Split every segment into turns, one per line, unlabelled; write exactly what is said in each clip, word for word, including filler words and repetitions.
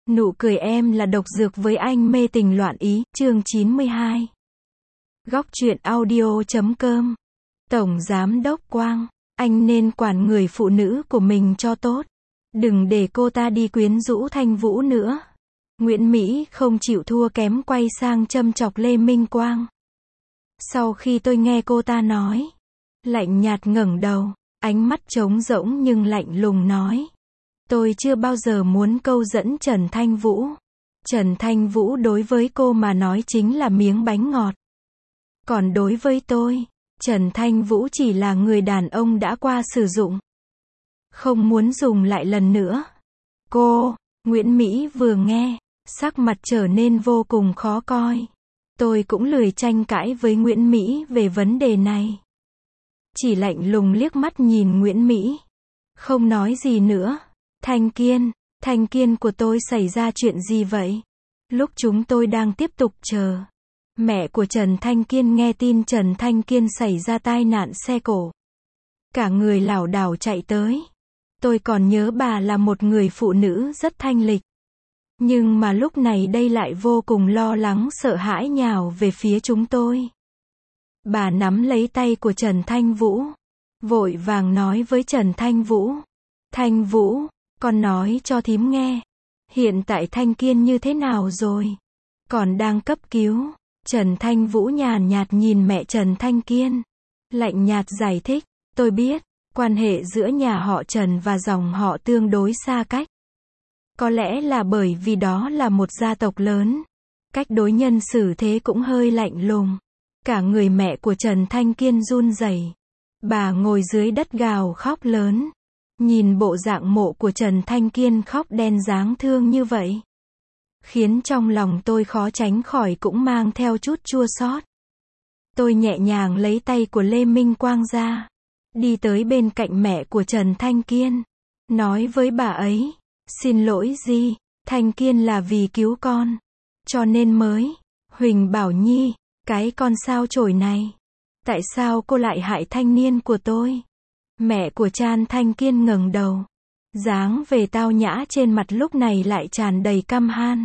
Nụ cười em là độc dược với anh mê tình loạn ý, chương chín mươi hai. Góc truyện audio chấm com. Tổng Giám đốc Quang, anh nên quản người phụ nữ của mình cho tốt. Đừng để cô ta đi quyến rũ Thanh Vũ nữa. Nguyễn Mỹ không chịu thua kém quay sang châm chọc Lê Minh Quang. Sau khi tôi nghe cô ta nói, lạnh nhạt ngẩng đầu, ánh mắt trống rỗng nhưng lạnh lùng nói. Tôi chưa bao giờ muốn câu dẫn Trần Thanh Vũ. Trần Thanh Vũ đối với cô mà nói chính là miếng bánh ngọt. Còn đối với tôi, Trần Thanh Vũ chỉ là người đàn ông đã qua sử dụng. Không muốn dùng lại lần nữa. Cô, Nguyễn Mỹ vừa nghe, sắc mặt trở nên vô cùng khó coi. Tôi cũng lười tranh cãi với Nguyễn Mỹ về vấn đề này. Chỉ lạnh lùng liếc mắt nhìn Nguyễn Mỹ. Không nói gì nữa. Thanh Kiên, Thanh Kiên của tôi xảy ra chuyện gì vậy? Lúc chúng tôi đang tiếp tục chờ, mẹ của Trần Thanh Kiên nghe tin Trần Thanh Kiên xảy ra tai nạn xe cộ. Cả người lảo đảo chạy tới. Tôi còn nhớ bà là một người phụ nữ rất thanh lịch. Nhưng mà lúc này đây lại vô cùng lo lắng sợ hãi nhào về phía chúng tôi. Bà nắm lấy tay của Trần Thanh Vũ, vội vàng nói với Trần Thanh Vũ. Thanh Vũ, con nói cho thím nghe. Hiện tại Thanh Kiên như thế nào rồi? Còn đang cấp cứu. Trần Thanh Vũ nhàn nhạt nhìn mẹ Trần Thanh Kiên. Lạnh nhạt giải thích. Tôi biết, quan hệ giữa nhà họ Trần và dòng họ tương đối xa cách. Có lẽ là bởi vì đó là một gia tộc lớn. Cách đối nhân xử thế cũng hơi lạnh lùng. Cả người mẹ của Trần Thanh Kiên run rẩy. Bà ngồi dưới đất gào khóc lớn. Nhìn bộ dạng mộ của Trần Thanh Kiên khóc đen dáng thương như vậy, khiến trong lòng tôi khó tránh khỏi cũng mang theo chút chua xót. Tôi nhẹ nhàng lấy tay của Lê Minh Quang ra, đi tới bên cạnh mẹ của Trần Thanh Kiên, nói với bà ấy, xin lỗi gì, Thanh Kiên là vì cứu con, cho nên mới, Huỳnh Bảo Nhi, cái con sao chổi này, tại sao cô lại hại thanh niên của tôi? Mẹ của Trần Thanh Kiên ngẩng đầu, dáng vẻ tao nhã trên mặt lúc này lại tràn đầy căm han.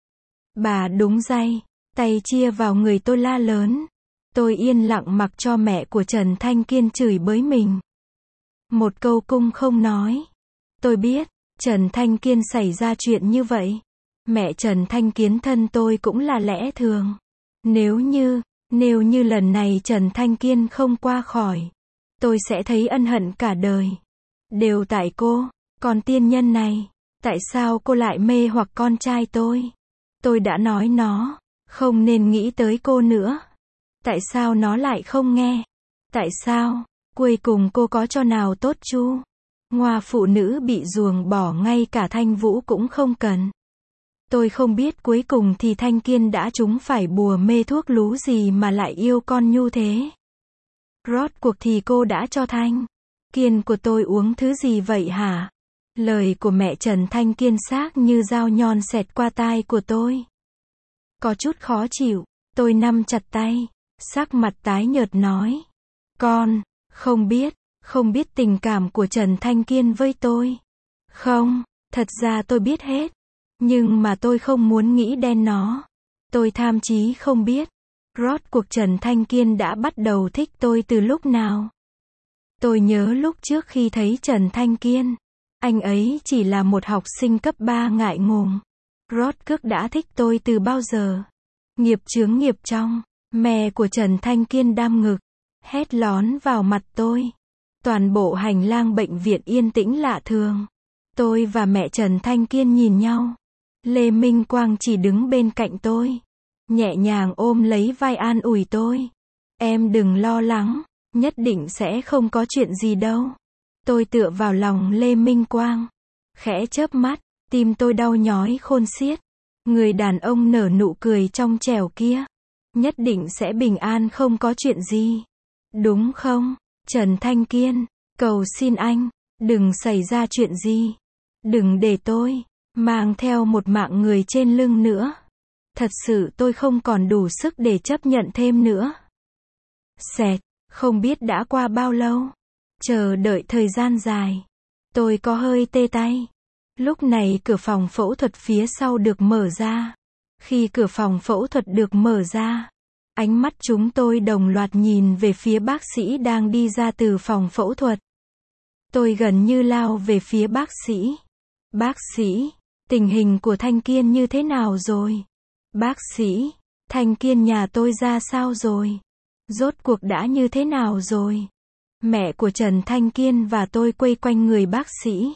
Bà đúng dây, tay chia vào người tôi la lớn. Tôi yên lặng mặc cho mẹ của Trần Thanh Kiên chửi bới mình. Một câu cung không nói. Tôi biết, Trần Thanh Kiên xảy ra chuyện như vậy. Mẹ Trần Thanh Kiên thân tôi cũng là lẽ thường. Nếu như, nếu như lần này Trần Thanh Kiên không qua khỏi, tôi sẽ thấy ân hận cả đời. Đều tại cô, con tiên nhân này. Tại sao cô lại mê hoặc con trai tôi? Tôi đã nói nó, không nên nghĩ tới cô nữa. Tại sao nó lại không nghe? Tại sao, cuối cùng cô có cho nào tốt chu? Ngoa phụ nữ bị ruồng bỏ ngay cả Thanh Vũ cũng không cần. Tôi không biết cuối cùng thì Thanh Kiên đã trúng phải bùa mê thuốc lú gì mà lại yêu con nhu thế. Rốt cuộc thì cô đã cho Thanh Kiên của tôi uống thứ gì vậy hả? Lời của mẹ Trần Thanh Kiên xác như dao nhọn xẹt qua tai của tôi. Có chút khó chịu, tôi nắm chặt tay, sắc mặt tái nhợt nói. Con, không biết, không biết tình cảm của Trần Thanh Kiên với tôi. Không, thật ra tôi biết hết. Nhưng mà tôi không muốn nghĩ đen nó. Tôi tham chí không biết. Rốt cuộc Trần Thanh Kiên đã bắt đầu thích tôi từ lúc nào? Tôi nhớ lúc trước khi thấy Trần Thanh Kiên, anh ấy chỉ là một học sinh cấp ba ngại ngùng. Rốt cuộc đã thích tôi từ bao giờ? Nghiệp chướng nghiệp trong, mẹ của Trần Thanh Kiên đam ngực, hét lón vào mặt tôi. Toàn bộ hành lang bệnh viện yên tĩnh lạ thường. Tôi và mẹ Trần Thanh Kiên nhìn nhau. Lê Minh Quang chỉ đứng bên cạnh tôi, nhẹ nhàng ôm lấy vai an ủi tôi. Em đừng lo lắng, nhất định sẽ không có chuyện gì đâu. Tôi tựa vào lòng Lê Minh Quang, khẽ chớp mắt, tim tôi đau nhói khôn xiết. Người đàn ông nở nụ cười trong trẻo kia, nhất định sẽ bình an không có chuyện gì. Đúng không, Trần Thanh Kiên, cầu xin anh, đừng xảy ra chuyện gì. Đừng để tôi mang theo một mạng người trên lưng nữa. Thật sự tôi không còn đủ sức để chấp nhận thêm nữa. Xẹt, không biết đã qua bao lâu. Chờ đợi thời gian dài. Tôi có hơi tê tay. Lúc này cửa phòng phẫu thuật phía sau được mở ra. Khi cửa phòng phẫu thuật được mở ra, ánh mắt chúng tôi đồng loạt nhìn về phía bác sĩ đang đi ra từ phòng phẫu thuật. Tôi gần như lao về phía bác sĩ. Bác sĩ, tình hình của Thanh Kiên như thế nào rồi? Bác sĩ, Thanh Kiên nhà tôi ra sao rồi? Rốt cuộc đã như thế nào rồi? Mẹ của Trần Thanh Kiên và tôi quây quanh người bác sĩ.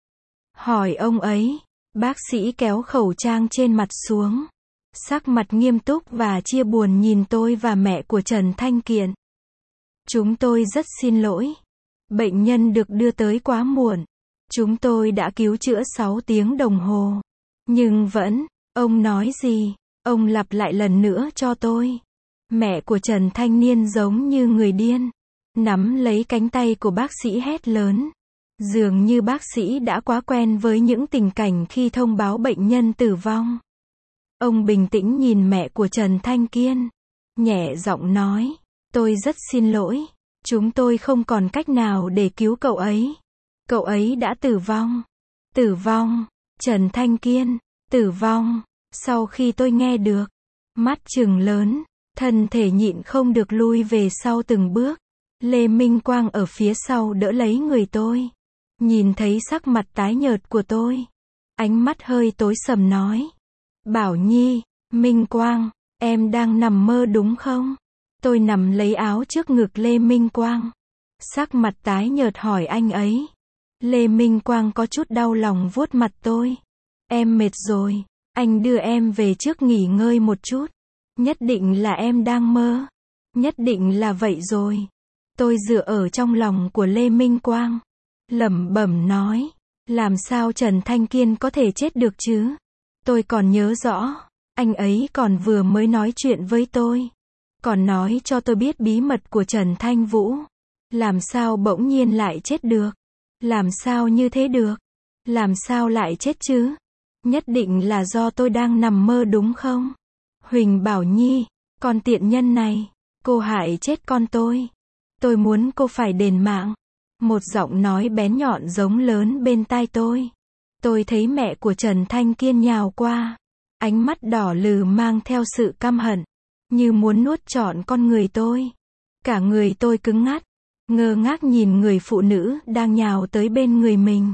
Hỏi ông ấy, bác sĩ kéo khẩu trang trên mặt xuống. Sắc mặt nghiêm túc và chia buồn nhìn tôi và mẹ của Trần Thanh Kiên. Chúng tôi rất xin lỗi. Bệnh nhân được đưa tới quá muộn. Chúng tôi đã cứu chữa sáu tiếng đồng hồ. Nhưng vẫn, ông nói gì? Ông lặp lại lần nữa cho tôi. Mẹ của Trần Thanh Niên giống như người điên. Nắm lấy cánh tay của bác sĩ hét lớn. Dường như bác sĩ đã quá quen với những tình cảnh khi thông báo bệnh nhân tử vong. Ông bình tĩnh nhìn mẹ của Trần Thanh Kiên. Nhẹ giọng nói. Tôi rất xin lỗi. Chúng tôi không còn cách nào để cứu cậu ấy. Cậu ấy đã tử vong. Tử vong. Trần Thanh Kiên. Tử vong. Sau khi tôi nghe được. Mắt trừng lớn. Thân thể nhịn không được lui về sau từng bước. Lê Minh Quang ở phía sau đỡ lấy người tôi. Nhìn thấy sắc mặt tái nhợt của tôi. Ánh mắt hơi tối sầm nói. Bảo Nhi, Minh Quang, em đang nằm mơ đúng không? Tôi nằm lấy áo trước ngực Lê Minh Quang. Sắc mặt tái nhợt hỏi anh ấy. Lê Minh Quang có chút đau lòng vuốt mặt tôi. Em mệt rồi, anh đưa em về trước nghỉ ngơi một chút. Nhất định là em đang mơ. Nhất định là vậy rồi. Tôi dựa ở trong lòng của Lê Minh Quang. Lẩm bẩm nói. Làm sao Trần Thanh Kiên có thể chết được chứ? Tôi còn nhớ rõ. Anh ấy còn vừa mới nói chuyện với tôi. Còn nói cho tôi biết bí mật của Trần Thanh Vũ. Làm sao bỗng nhiên lại chết được? Làm sao như thế được? Làm sao lại chết chứ? Nhất định là do tôi đang nằm mơ đúng không? Huỳnh Bảo Nhi, con tiện nhân này, cô hại chết con tôi. Tôi muốn cô phải đền mạng. Một giọng nói bén nhọn giống lớn bên tai tôi. Tôi thấy mẹ của Trần Thanh Kiên nhào qua. Ánh mắt đỏ lừ mang theo sự căm hận. Như muốn nuốt trọn con người tôi. Cả người tôi cứng ngắc. Ngơ ngác nhìn người phụ nữ đang nhào tới bên người mình.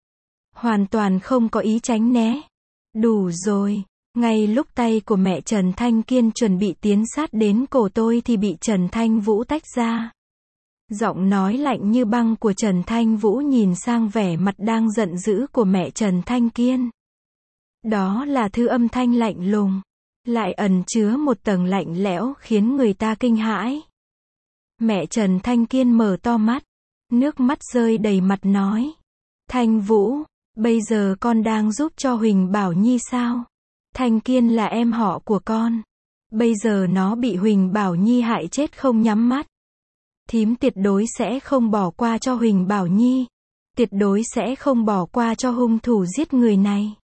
Hoàn toàn không có ý tránh né. Đủ rồi. Ngay lúc tay của mẹ Trần Thanh Kiên chuẩn bị tiến sát đến cổ tôi thì bị Trần Thanh Vũ tách ra. Giọng nói lạnh như băng của Trần Thanh Vũ nhìn sang vẻ mặt đang giận dữ của mẹ Trần Thanh Kiên. Đó là thư âm thanh lạnh lùng, lại ẩn chứa một tầng lạnh lẽo khiến người ta kinh hãi. Mẹ Trần Thanh Kiên mở to mắt, nước mắt rơi đầy mặt nói. Thanh Vũ, bây giờ con đang giúp cho Huỳnh Bảo Nhi sao? Thanh Kiên là em họ của con. Bây giờ nó bị Huỳnh Bảo Nhi hại chết không nhắm mắt. Thím tuyệt đối sẽ không bỏ qua cho Huỳnh Bảo Nhi. Tuyệt đối sẽ không bỏ qua cho hung thủ giết người này.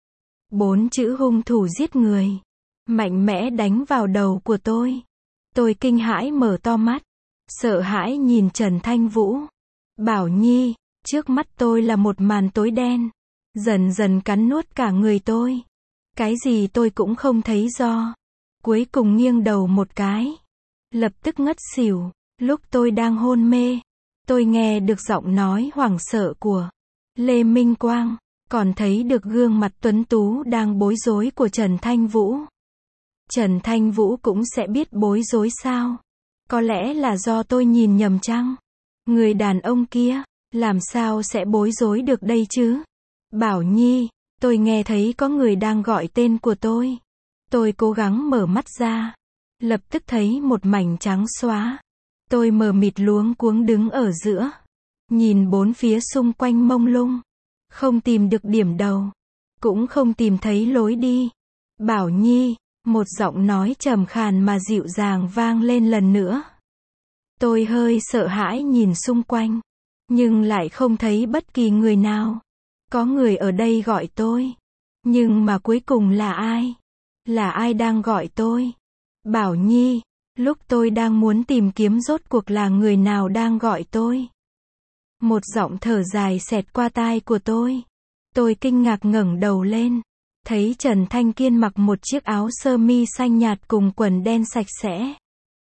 Bốn chữ hung thủ giết người. Mạnh mẽ đánh vào đầu của tôi. Tôi kinh hãi mở to mắt. Sợ hãi nhìn Trần Thanh Vũ. Bảo Nhi, trước mắt tôi là một màn tối đen. Dần dần cắn nuốt cả người tôi. Cái gì tôi cũng không thấy do. Cuối cùng nghiêng đầu một cái. Lập tức ngất xỉu. Lúc tôi đang hôn mê, tôi nghe được giọng nói hoảng sợ của Lê Minh Quang, còn thấy được gương mặt tuấn tú đang bối rối của Trần Thanh Vũ. Trần Thanh Vũ cũng sẽ biết bối rối sao? Có lẽ là do tôi nhìn nhầm chăng? Người đàn ông kia, làm sao sẽ bối rối được đây chứ? Bảo Nhi, tôi nghe thấy có người đang gọi tên của tôi. Tôi cố gắng mở mắt ra, lập tức thấy một mảnh trắng xóa. Tôi mờ mịt luống cuống đứng ở giữa, nhìn bốn phía xung quanh mông lung, không tìm được điểm đầu, cũng không tìm thấy lối đi. Bảo Nhi, một giọng nói trầm khàn mà dịu dàng vang lên lần nữa. Tôi hơi sợ hãi nhìn xung quanh, nhưng lại không thấy bất kỳ người nào. Có người ở đây gọi tôi, nhưng mà cuối cùng là ai? Là ai đang gọi tôi? Bảo Nhi. Lúc tôi đang muốn tìm kiếm rốt cuộc là người nào đang gọi tôi. Một giọng thở dài xẹt qua tai của tôi. Tôi kinh ngạc ngẩng đầu lên. Thấy Trần Thanh Kiên mặc một chiếc áo sơ mi xanh nhạt cùng quần đen sạch sẽ.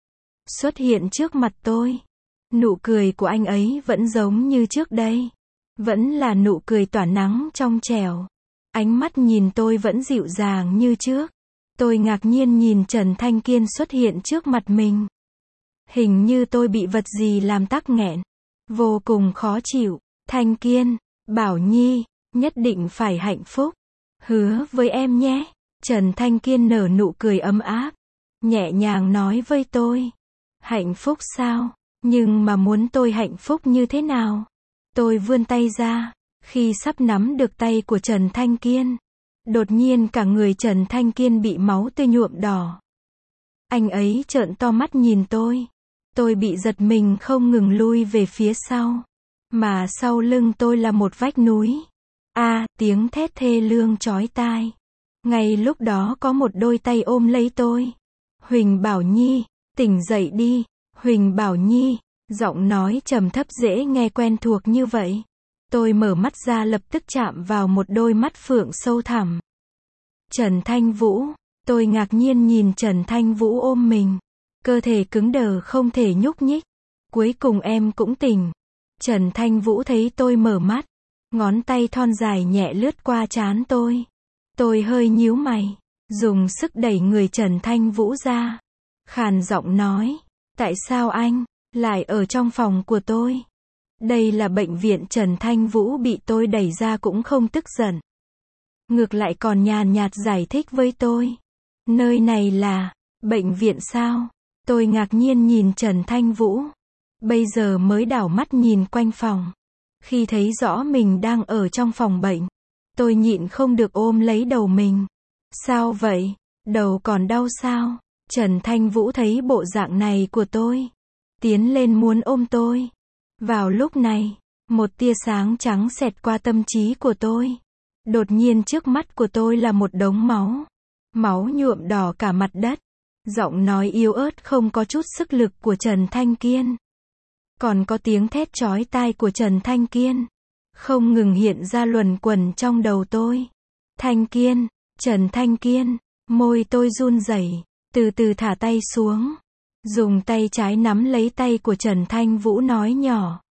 Xuất hiện trước mặt tôi. Nụ cười của anh ấy vẫn giống như trước đây. Vẫn là nụ cười tỏa nắng trong trẻo. Ánh mắt nhìn tôi vẫn dịu dàng như trước. Tôi ngạc nhiên nhìn Trần Thanh Kiên xuất hiện trước mặt mình. Hình như tôi bị vật gì làm tắc nghẹn. Vô cùng khó chịu. Thanh Kiên, Bảo Nhi, nhất định phải hạnh phúc. Hứa với em nhé. Trần Thanh Kiên nở nụ cười ấm áp. Nhẹ nhàng nói với tôi. Hạnh phúc sao? Nhưng mà muốn tôi hạnh phúc như thế nào? Tôi vươn tay ra. Khi sắp nắm được tay của Trần Thanh Kiên. Đột nhiên cả người Trần Thanh Kiên bị máu tươi nhuộm đỏ. Anh ấy trợn to mắt nhìn tôi. Tôi bị giật mình không ngừng lui về phía sau. Mà sau lưng tôi là một vách núi. A, à, tiếng thét thê lương chói tai. Ngay lúc đó có một đôi tay ôm lấy tôi. Huỳnh Bảo Nhi, tỉnh dậy đi. Huỳnh Bảo Nhi, giọng nói trầm thấp dễ nghe quen thuộc như vậy. Tôi mở mắt ra lập tức chạm vào một đôi mắt phượng sâu thẳm. Trần Thanh Vũ, tôi ngạc nhiên nhìn Trần Thanh Vũ ôm mình. Cơ thể cứng đờ không thể nhúc nhích. Cuối cùng em cũng tỉnh. Trần Thanh Vũ thấy tôi mở mắt. Ngón tay thon dài nhẹ lướt qua trán tôi. Tôi hơi nhíu mày. Dùng sức đẩy người Trần Thanh Vũ ra. Khàn giọng nói. Tại sao anh lại ở trong phòng của tôi? Đây là bệnh viện. Trần Thanh Vũ bị tôi đẩy ra cũng không tức giận. Ngược lại còn nhàn nhạt giải thích với tôi. Nơi này là bệnh viện sao? Tôi ngạc nhiên nhìn Trần Thanh Vũ. Bây giờ mới đảo mắt nhìn quanh phòng. Khi thấy rõ mình đang ở trong phòng bệnh, tôi nhịn không được ôm lấy đầu mình. Sao vậy? Đầu còn đau sao? Trần Thanh Vũ thấy bộ dạng này của tôi. Tiến lên muốn ôm tôi. Vào lúc này, một tia sáng trắng xẹt qua tâm trí của tôi. Đột nhiên trước mắt của tôi là một đống máu. Máu nhuộm đỏ cả mặt đất. Giọng nói yếu ớt không có chút sức lực của Trần Thanh Kiên. Còn có tiếng thét chói tai của Trần Thanh Kiên. Không ngừng hiện ra luẩn quẩn trong đầu tôi. Thanh Kiên, Trần Thanh Kiên, môi tôi run rẩy, từ từ thả tay xuống. Dùng tay trái nắm lấy tay của Trần Thanh Vũ nói nhỏ.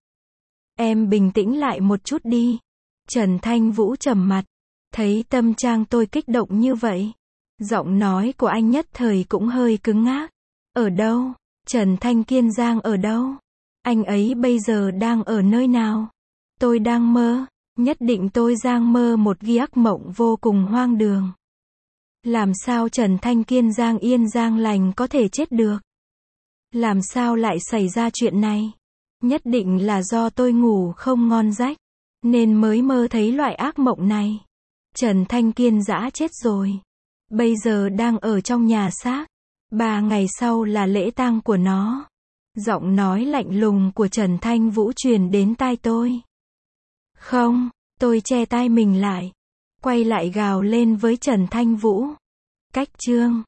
Em bình tĩnh lại một chút đi. Trần Thanh Vũ trầm mặt. Thấy tâm trạng tôi kích động như vậy. Giọng nói của anh nhất thời cũng hơi cứng ngắc. Ở đâu? Trần Thanh Kiên Giang ở đâu? Anh ấy bây giờ đang ở nơi nào? Tôi đang mơ. Nhất định tôi đang mơ một ghi ác mộng vô cùng hoang đường. Làm sao Trần Thanh Kiên Giang yên giang lành có thể chết được? Làm sao lại xảy ra chuyện này? Nhất định là do tôi ngủ không ngon giấc, nên mới mơ thấy loại ác mộng này. Trần Thanh Kiên dã chết rồi. Bây giờ đang ở trong nhà xác. Ba ngày sau là lễ tang của nó. Giọng nói lạnh lùng của Trần Thanh Vũ truyền đến tai tôi. Không, tôi che tai mình lại. Quay lại gào lên với Trần Thanh Vũ. Cách chương